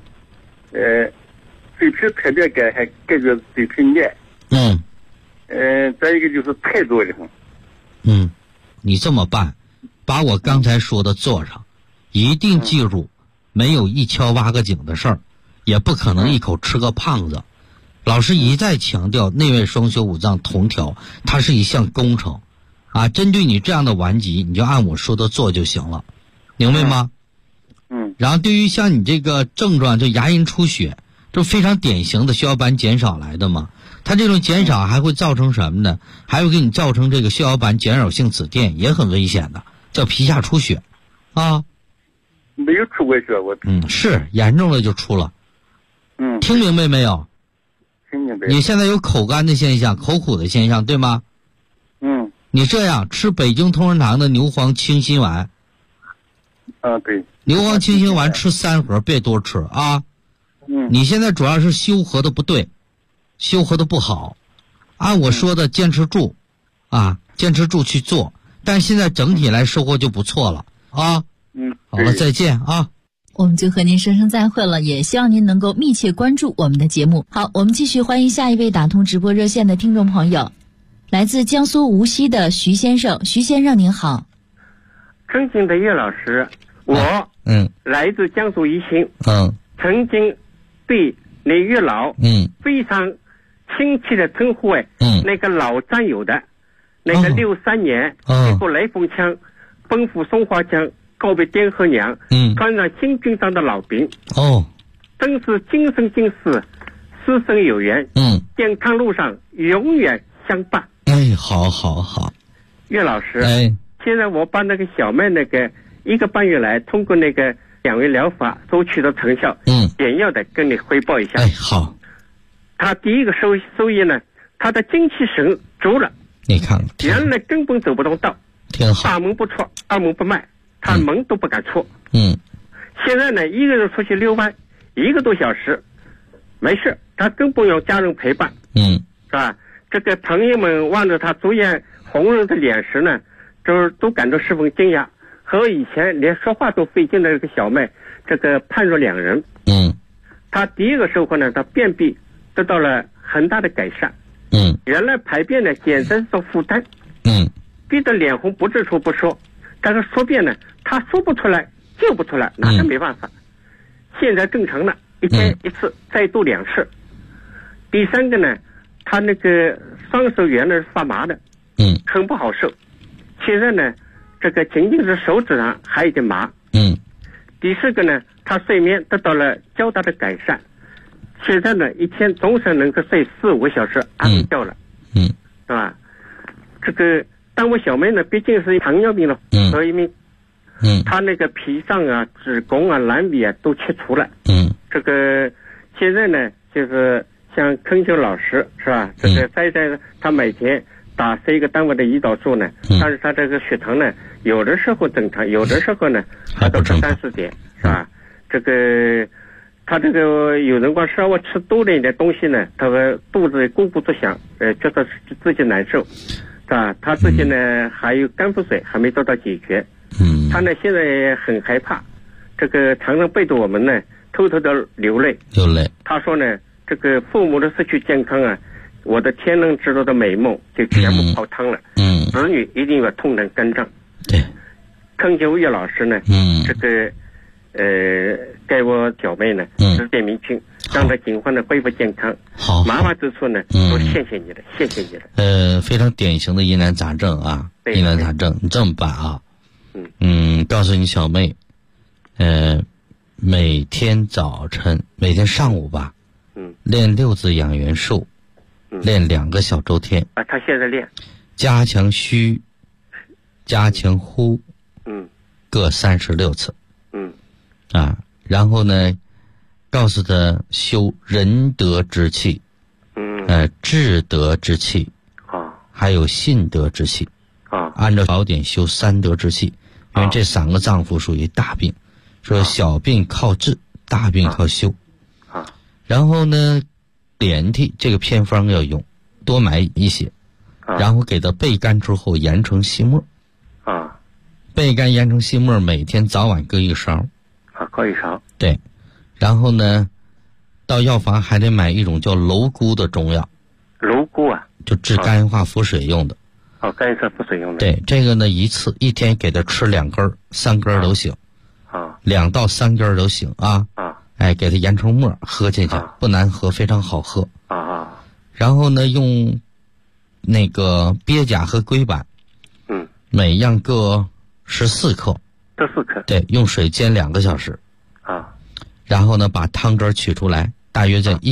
S7: 嘴皮特别干，还感觉嘴皮黏。再一个就是太多的很。
S4: 你这么办，把我刚才说的做上，一定记住，没有一敲挖个井的事儿，也不可能一口吃个胖子。老师一再强调，内外双修5脏同调，它是一项工程啊。针对你这样的顽疾，你就按我说的做就行了，明白吗？然后对于像你这个症状，就牙龈出血，这非常典型的血小板减少来的嘛。它这种减少还会造成什么呢？还会给你造成这个血小板减少性紫癜，也很危险的，叫皮下出血啊。
S7: 没有出过血，我
S4: 是严重了就出了。听明白没有？
S7: 听明白。
S4: 你现在有口干的现象，口苦的现象，对吗？你这样吃北京同仁堂的牛黄清心丸。
S7: 对。
S4: 牛黄清心丸吃3盒，别多吃啊。你现在主要是修合的不对，修合的不好，按我说的坚持住啊，坚持住去做，但现在整体来收获就不错了啊。好了，再见啊。
S3: 我们就和您说声再会了，也希望您能够密切关注我们的节目。好，我们继续欢迎下一位打通直播热线的听众朋友，来自江苏无锡的徐先生。徐先生您好。
S8: 尊敬的岳老师，我来自江苏宜兴，曾经对那岳老非常亲切的称呼那个老战友的，那个63年接过来风枪，奔赴松花江，告别滇河娘，感染新军上的老兵，真是今生今世，师生有缘，健康路上永远相伴。
S4: 好。
S8: 岳老师，现在我把那个小妹那个1个半月来通过那个2位疗法都取得成效，简要的跟你汇报一下。
S4: 好。
S8: 他第一个收益呢，他的精气神足了。
S4: 你看，
S8: 原来根本走不动道，
S4: 挺好。
S8: 大门不出，二门不迈，他门都不敢出。现在呢，一个人出去遛弯1个多小时，没事，他更不用家人陪伴。是吧？这个朋友们望着他逐渐红润的脸时呢，都感到十分惊讶，和以前连说话都费劲的这个小妹，这个判若两人。他第一个收获呢，他便秘得到了很大的改善。原来排便呢简直是种负担。逼得脸红不知处不说，但是说便呢，他说不出来就不出来，那是没办法。现在正常了，1天1次，再度2次。第三个呢，他那个双手原来是发麻的，很不好受。现在呢，这个仅仅是手指上还有一点麻。第四个呢，他睡眠得到了较大的改善， 现在呢，一天总是能够睡4-5个小时，安稳觉了，是吧？这个，但我小妹呢，毕竟是糖尿病了，所以她那个脾脏啊、子宫啊、阑尾啊都切除了，这个现在呢，就是像恳求老师是吧？这个在她每天打3个单位的胰岛素呢，但是她这个血糖呢，有的时候正常，有的时候呢，还都是30点，是吧？这个。他这个有人光稍微吃多了一点东西呢，他的肚子咕咕作响，觉得自己难受，是吧？他自己呢还有肝腹水还没得到解决，他呢现在很害怕，这个常常背着我们呢偷偷的流泪。他说呢，这个父母的失去健康啊，我的天伦之乐的美梦就全部泡汤了。子女一定要痛定肝脏。
S4: 对，
S8: 恳求叶老师呢，这个。给我小妹呢指点迷津，让她尽快的恢复健康。
S4: 好，
S8: 麻烦之处呢，都谢谢你了，谢谢你了。
S4: 非常典型的疑难杂症啊，疑难杂症，你这么办啊？告诉你小妹，每天上午吧，练6字养元术，练2个小周天。
S8: 啊，她现在练。
S4: 加强虚，加强呼，各36次。然后呢，告诉他修仁德之气，智德之气，还有信德之气，按照宝典修3德之气，因为这3个脏腑属于大病，说小病靠治，大病靠修。然后呢，连替这个偏方要用，多买一些，然后给他焙干之后研成细末，焙干研成细末，每天早晚各1勺。
S8: 各1勺。
S4: 对，然后呢，到药房还得买一种叫蝼蛄的中药。
S8: 蝼蛄啊？
S4: 就治肝化腹水用的。
S8: 肝化腹水用的。
S4: 对，这个呢，一天给他吃2根，3根都行。2到3根都行啊。给他研成末喝进去，不难喝，非常好喝。然后呢，用那个鳖甲和龟板，每样各14克。
S8: 14克。
S4: 对，用水煎2个小时。然后呢，把汤汁取出来，大约在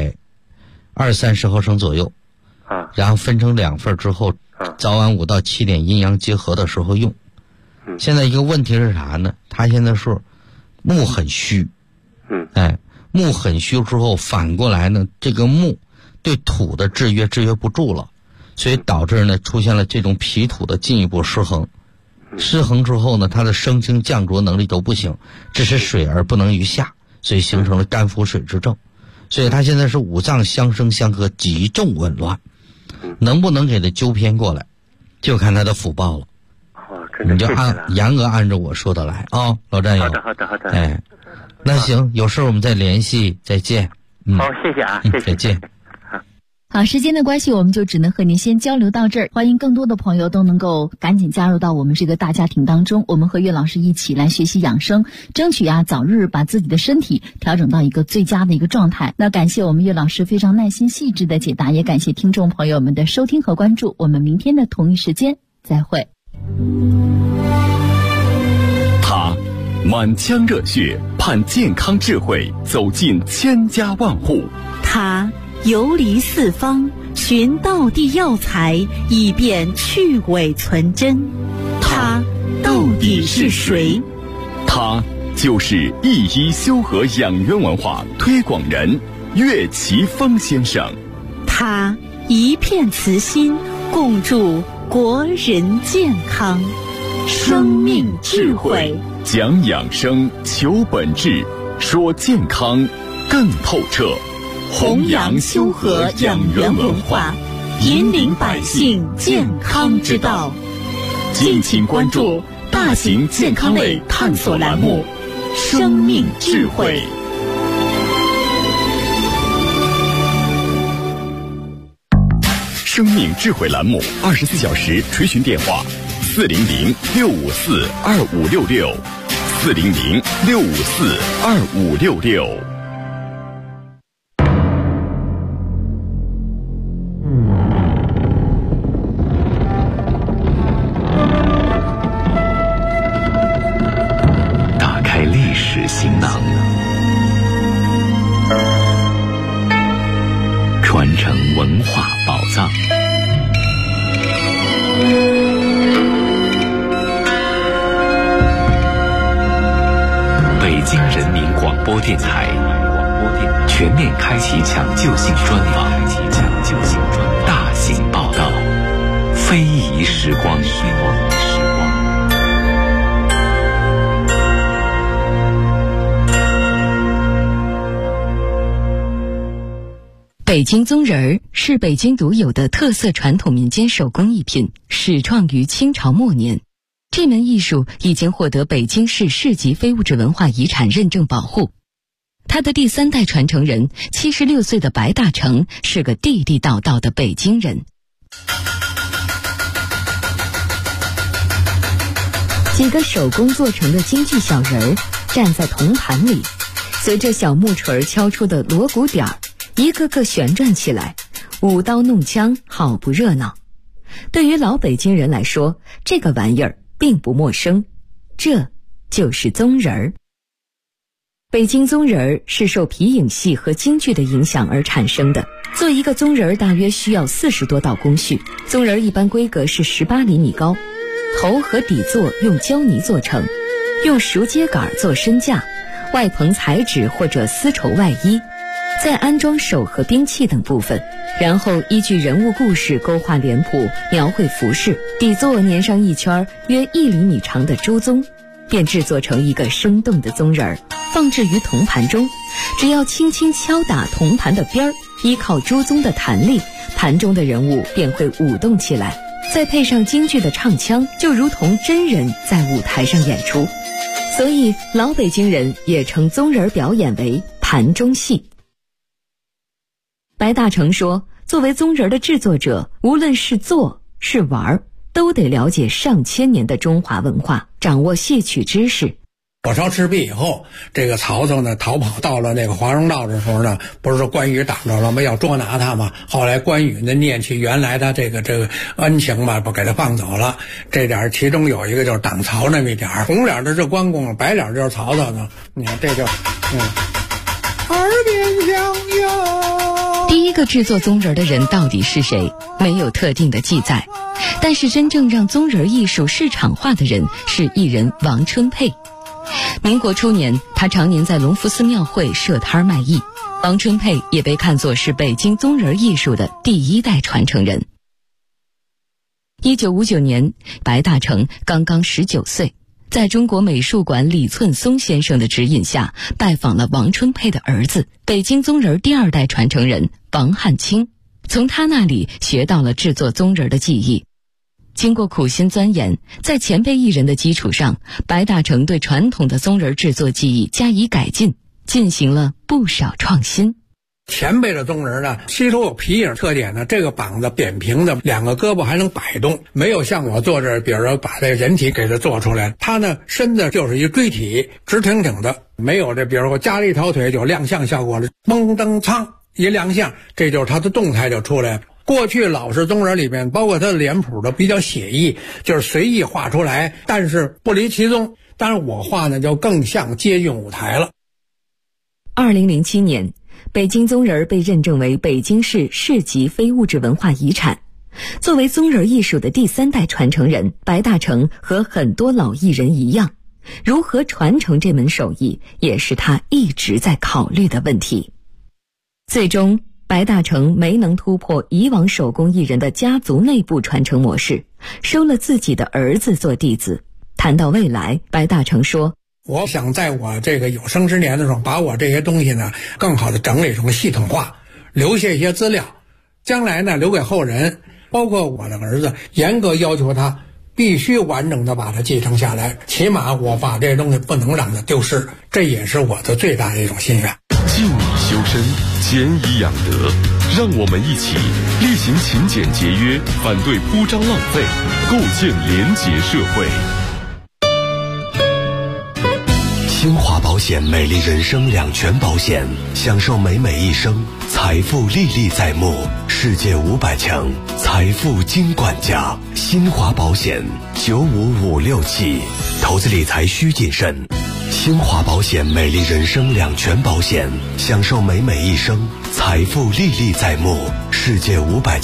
S4: 120-130毫升左右。然后分成2份之后，早晚5到7点阴阳结合的时候用。现在一个问题是啥呢？他现在是木很虚。木很虚之后，反过来呢，这个木对土的制约不住了，所以导致呢出现了这种脾土的进一步失衡。失衡之后呢，它的升清降浊能力都不行，只是水而不能于下，所以形成了肝腹水之症。所以他现在是5脏相生相克，极重紊乱。能不能给他纠偏过来，就看他的福报了。你就严格按照我说的来啊，老战友。
S8: 好的。
S4: 那行，有事我们再联系，再见。
S8: 好，谢谢啊，谢谢，
S4: 再见。
S3: 好，时间的关系，我们就只能和您先交流到这儿。欢迎更多的朋友都能够赶紧加入到我们这个大家庭当中，我们和岳老师一起来学习养生，争取早日把自己的身体调整到一个最佳的一个状态。那感谢我们岳老师非常耐心细致的解答，也感谢听众朋友们的收听和关注。我们明天的同一时间再会。
S1: 他满腔热血，盼健康智慧走进千家万户。
S2: 他游离四方，寻道地药材，以便去伪存真。他到底是谁？
S1: 他就是一医修和养元文化推广人岳奇峰先生。
S2: 他一片慈心，共筑国人健康。生命智慧，
S1: 讲养生，求本质，说健康更透彻。
S2: 弘扬修和养元文化，引领百姓健康之道。敬请关注大型健康类探索栏目《生命智慧》。
S1: 生命智慧栏目24小时垂询电话：400-654-2566，400-654-2566。
S9: 电台全面开启抢救性专访，大型报道，非遗时光。
S10: 北京宗人儿是北京独有的特色传统民间手工艺品，始创于清朝末年。这门艺术已经获得北京市市级非物质文化遗产认证保护。他的第3代传承人76岁的白大成是个地地道道的北京人。几个手工做成的京剧小人儿站在铜盘里，随着小木锤敲出的锣鼓点儿，一个个旋转起来，舞刀弄枪，好不热闹。对于老北京人来说，这个玩意儿并不陌生，这就是宗人儿。北京宗人儿是受皮影戏和京剧的影响而产生的。做一个宗人儿大约需要40多道工序，宗人儿一般规格是18厘米高，头和底座用胶泥做成，用熟秸秆做身架，外棚彩纸或者丝绸外衣，再安装手和兵器等部分，然后依据人物故事勾画脸谱，描绘服饰，底座粘上一圈约1厘米长的朱宗，便制作成一个生动的宗人儿，放置于铜盘中。只要轻轻敲打铜盘的边儿，依靠朱宗的弹力，盘中的人物便会舞动起来，再配上京剧的唱腔，就如同真人在舞台上演出。所以老北京人也称宗人表演为盘中戏。白大成说，作为宗人的制作者，无论是做是玩，都得了解上千年的中华文化，掌握戏曲知识。
S11: 火烧赤壁以后，这个曹操呢逃跑到了那个华容道的时候呢，不是说关羽挡着了吗？要捉拿他嘛。后来关羽呢念起原来的这个恩情嘛，不给他放走了。这点其中有一个就是挡曹那么一点，红脸的是关公，白脸就是曹操呢。你看这就耳边响哟。
S10: 第一个制作宗人的人到底是谁？没有特定的记载，但是真正让宗人艺术市场化的人是艺人王春佩。民国初年，他常年在隆福寺庙会设摊卖艺。王春佩也被看作是北京宗人艺术的第1代传承人。1959年，白大成刚刚19岁，在中国美术馆李寸松先生的指引下，拜访了王春佩的儿子，北京宗人第2代传承人王汉卿，从他那里学到了制作宗人的技艺。经过苦心钻研，在前辈艺人的基础上，白大成对传统的宗人制作技艺加以改进，进行了不少创新。
S11: 前辈的宗人呢，吸收有皮影特点呢，这个膀子扁平的，2个胳膊还能摆动，没有像我做这，比如说把这个人体给它做出来，他呢身子就是一锥体，直挺挺的，没有这比如说加了一条腿就亮相效果了，嘣噔苍一亮相，这就是他的动态就出来了。过去老式宗人里面，包括他的脸谱都比较写意，就是随意画出来，但是不离其宗。当然我画呢就更像接近舞台了。
S10: 2007年，北京宗人被认证为北京市市级非物质文化遗产。作为宗人艺术的第3代传承人，白大成和很多老艺人一样，如何传承这门手艺，也是他一直在考虑的问题。最终白大成没能突破以往手工艺人的家族内部传承模式，收了自己的儿子做弟子。谈到未来，白大成说，
S11: 我想在我这个有生之年的时候，把我这些东西呢更好的整理成系统化，留下一些资料，将来呢留给后人，包括我的儿子，严格要求他必须完整的把它继承下来，起码我把这些东西不能让它丢失，这也是我的最大的一种心愿。
S1: 敬以修身，俭以养德，让我们一起厉行勤俭节约，反对铺张浪费，构建廉洁社会。
S12: 新华保险美丽人生2全保险，享受美美一生，财富历历在目，世界500强，财富金管家。新华保险95567，投资理财需谨慎。新华保险美丽人生2全保险，享受美美一生，财富历历在目，世界500强。